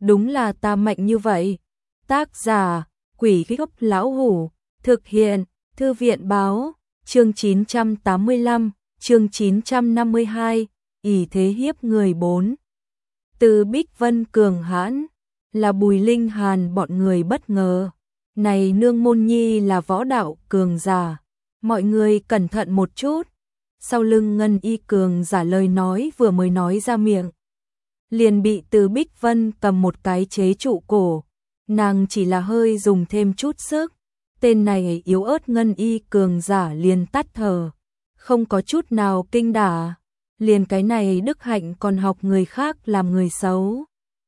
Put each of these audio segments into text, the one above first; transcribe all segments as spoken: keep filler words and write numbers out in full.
đúng là ta mạnh như vậy. Tác giả, Quỷ Gốc Lão Hủ, thực hiện, Thư viện Báo, chương chín trăm tám mươi lăm, chương chín trăm năm mươi hai, ỷ thế hiếp người bốn. Từ Bích Vân cường hãn, là Bùi Linh Hàn bọn người bất ngờ. Này nương môn nhi là võ đạo cường giả, mọi người cẩn thận một chút. Sau lưng Ngân Y cường giả lời nói vừa mới nói ra miệng, liền bị Từ Bích Vân cầm một cái chế trụ cổ. Nàng chỉ là hơi dùng thêm chút sức, tên này yếu ớt Ngân Y cường giả liền tắt thở, không có chút nào kinh đả, liền cái này đức hạnh còn học người khác làm người xấu.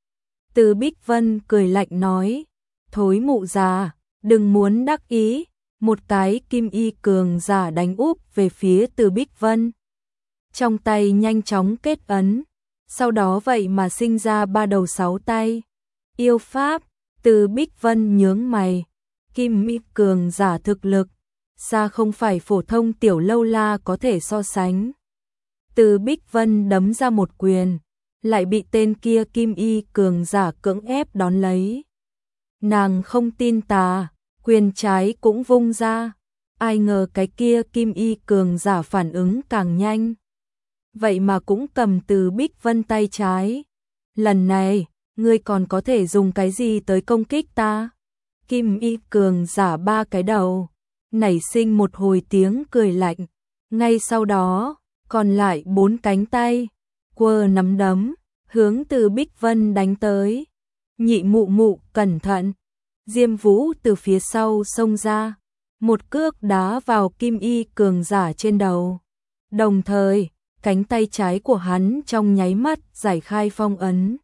Từ Bích Vân cười lạnh nói, thối mụ già, đừng muốn đắc ý. Một cái Kim Y cường giả đánh úp về phía Từ Bích Vân, trong tay nhanh chóng kết ấn, sau đó vậy mà sinh ra ba đầu sáu tay. Yêu pháp. Từ Bích Vân nhướng mày, Kim Y cường giả thực lực xa không phải phổ thông tiểu lâu la có thể so sánh. Từ Bích Vân đấm ra một quyền, lại bị tên kia Kim Y cường giả cưỡng ép đón lấy. Nàng không tin tà, quyền trái cũng vung ra, ai ngờ cái kia Kim Y cường giả phản ứng càng nhanh, vậy mà cũng cầm Từ Bích Vân tay trái. Lần này, ngươi còn có thể dùng cái gì tới công kích ta? Kim Y cường giả ba cái đầu, nảy sinh một hồi tiếng cười lạnh, ngay sau đó, còn lại bốn cánh tay, quơ nắm đấm, hướng Từ Bích Vân đánh tới. Nhị mụ mụ, cẩn thận! Diêm Vũ từ phía sau xông ra, một cước đá vào Kim Y cường giả trên đầu. Đồng thời, cánh tay trái của hắn trong nháy mắt giải khai phong ấn.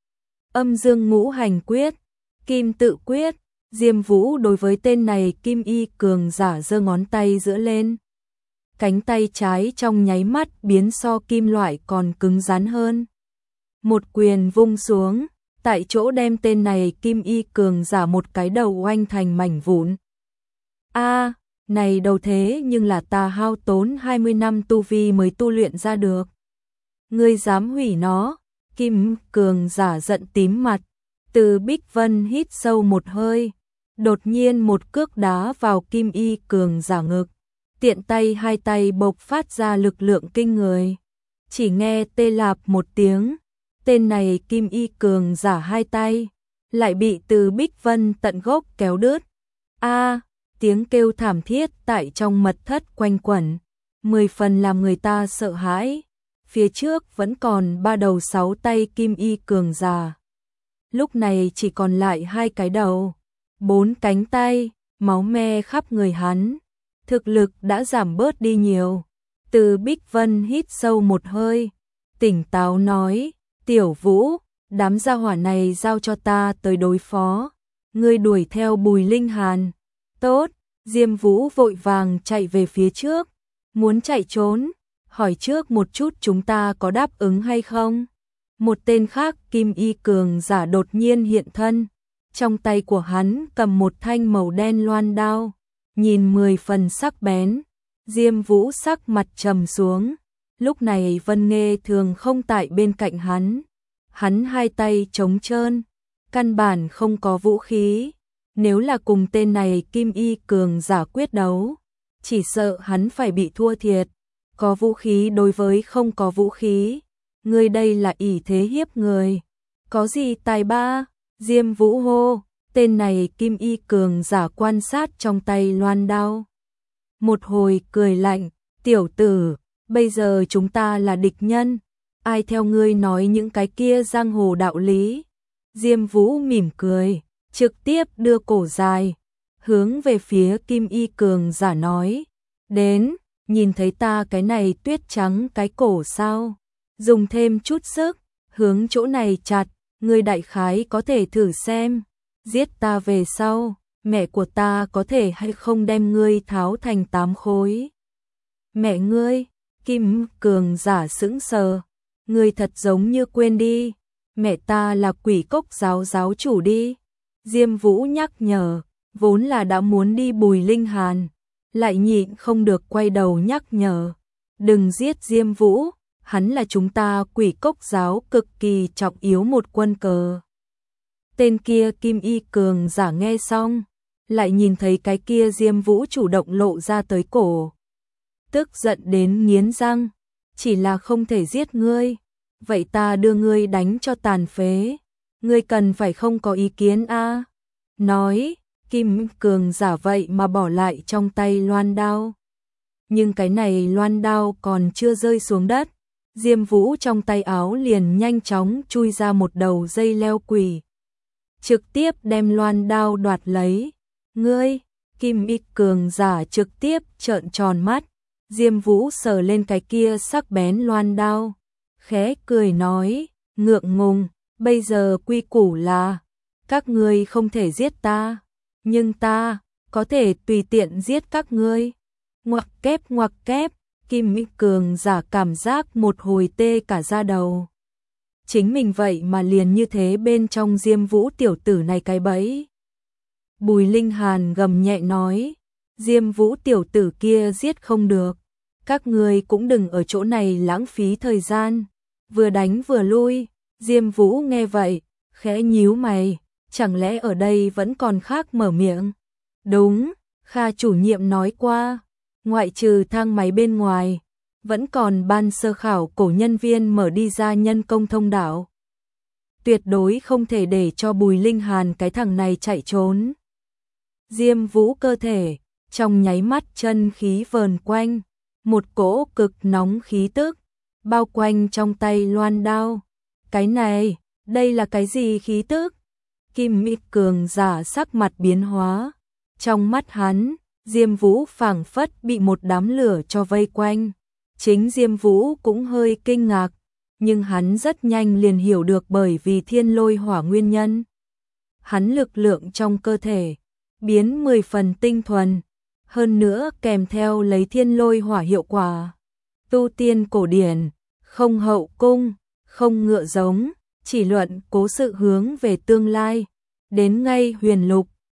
Âm dương ngũ hành quyết, kim tự quyết. Diêm Vũ đối với tên này Kim Y cường giả giơ ngón tay giữa lên. Cánh tay trái trong nháy mắt biến so kim loại còn cứng rắn hơn. Một quyền vung xuống, tại chỗ đem tên này Kim Y cường giả một cái đầu oanh thành mảnh vụn. A, này đầu thế nhưng là ta hao tốn hai mươi năm tu vi mới tu luyện ra được. Ngươi dám hủy nó? Kim cường giả giận tím mặt. Từ Bích Vân hít sâu một hơi, đột nhiên một cước đá vào Kim Y cường giả ngực. Tiện tay hai tay bộc phát ra lực lượng kinh người. Chỉ nghe tê lạp một tiếng, tên này Kim Y cường giả hai tay lại bị Từ Bích Vân tận gốc kéo đứt. A, tiếng kêu thảm thiết tại trong mật thất quanh quẩn, mười phần làm người ta sợ hãi. Phía trước vẫn còn ba đầu sáu tay Kim Y cường giả, lúc này chỉ còn lại hai cái đầu, bốn cánh tay, máu me khắp người hắn, thực lực đã giảm bớt đi nhiều. Từ Bích Vân hít sâu một hơi, tỉnh táo nói, Tiểu Vũ, đám gia hỏa này giao cho ta tới đối phó, ngươi đuổi theo Bùi Linh Hàn. Tốt. Diêm Vũ vội vàng chạy về phía trước, muốn chạy trốn, hỏi trước một chút chúng ta có đáp ứng hay không. Một tên khác Kim Y cường giả đột nhiên hiện thân, trong tay của hắn cầm một thanh màu đen loan đao, nhìn mười phần sắc bén. Diêm Vũ sắc mặt trầm xuống, lúc này Vân Nghê thường không tại bên cạnh hắn, hắn hai tay trống trơn, căn bản không có vũ khí. Nếu là cùng tên này Kim Y cường giả quyết đấu, chỉ sợ hắn phải bị thua thiệt. Có vũ khí đối với không có vũ khí, ngươi đây là ỷ thế hiếp người. Có gì tài ba? Diêm Vũ hô, tên này Kim Y cường giả quan sát trong tay loan đao. Một hồi cười lạnh, tiểu tử, bây giờ chúng ta là địch nhân, ai theo ngươi nói những cái kia giang hồ đạo lý? Diêm Vũ mỉm cười, trực tiếp đưa cổ dài, hướng về phía Kim Y cường giả nói, đến, nhìn thấy ta cái này tuyết trắng cái cổ sao? Dùng thêm chút sức, hướng chỗ này chặt, ngươi đại khái có thể thử xem, giết ta về sau, mẹ của ta có thể hay không đem ngươi tháo thành tám khối. Mẹ ngươi? Kim cường giả sững sờ, ngươi thật giống như quên đi, mẹ ta là Quỷ Cốc giáo giáo chủ đi. Diêm Vũ nhắc nhở, vốn là đã muốn đi Bùi Linh Hàn, lại nhịn không được quay đầu nhắc nhở, đừng giết Diêm Vũ, hắn là chúng ta Quỷ Cốc giáo cực kỳ trọng yếu một quân cờ. Tên kia kim y cường giả nghe xong, lại nhìn thấy cái kia Diêm Vũ chủ động lộ ra tới cổ. Tức giận đến nghiến răng, chỉ là không thể giết ngươi, vậy ta đưa ngươi đánh cho tàn phế, ngươi cần phải không có ý kiến a? Nói, kim cường giả vậy mà bỏ lại trong tay loan đao. Nhưng cái này loan đao còn chưa rơi xuống đất, Diêm Vũ trong tay áo liền nhanh chóng chui ra một đầu dây leo quỷ, trực tiếp đem loan đao đoạt lấy. Ngươi, kim y cường giả trực tiếp trợn tròn mắt, Diêm Vũ sờ lên cái kia sắc bén loan đao, khẽ cười nói, ngượng ngùng, bây giờ quy củ là, các ngươi không thể giết ta, nhưng ta, có thể tùy tiện giết các ngươi. Ngoặc kép ngoặc kép, kim y cường giả cảm giác một hồi tê cả da đầu. Chính mình vậy mà liền như thế bên trong Diêm Vũ tiểu tử này cái bẫy. Bùi Linh Hàn gầm nhẹ nói, Diêm Vũ tiểu tử kia giết không được, các ngươi cũng đừng ở chỗ này lãng phí thời gian, vừa đánh vừa lui. Diêm Vũ nghe vậy, khẽ nhíu mày, chẳng lẽ ở đây vẫn còn khác mở miệng? Đúng, Kha chủ nhiệm nói qua, ngoại trừ thang máy bên ngoài, vẫn còn ban sơ khảo cổ nhân viên mở đi ra nhân công thông đạo. Tuyệt đối không thể để cho Bùi Linh Hàn cái thằng này chạy trốn. Diêm Vũ cơ thể, trong nháy mắt chân khí vờn quanh, một cỗ cực nóng khí tức, bao quanh trong tay loan đao. Cái này, đây là cái gì khí tức? Kim y cường giả sắc mặt biến hóa, trong mắt hắn, Diêm Vũ phảng phất bị một đám lửa cho vây quanh. Chính Diêm Vũ cũng hơi kinh ngạc, nhưng hắn rất nhanh liền hiểu được bởi vì thiên lôi hỏa nguyên nhân. Hắn lực lượng trong cơ thể biến mười phần tinh thuần, hơn nữa kèm theo lấy thiên lôi hỏa hiệu quả. Tu tiên cổ điển, không hậu cung, không ngựa giống, chỉ luận cố sự hướng về tương lai, đến ngay huyền lục,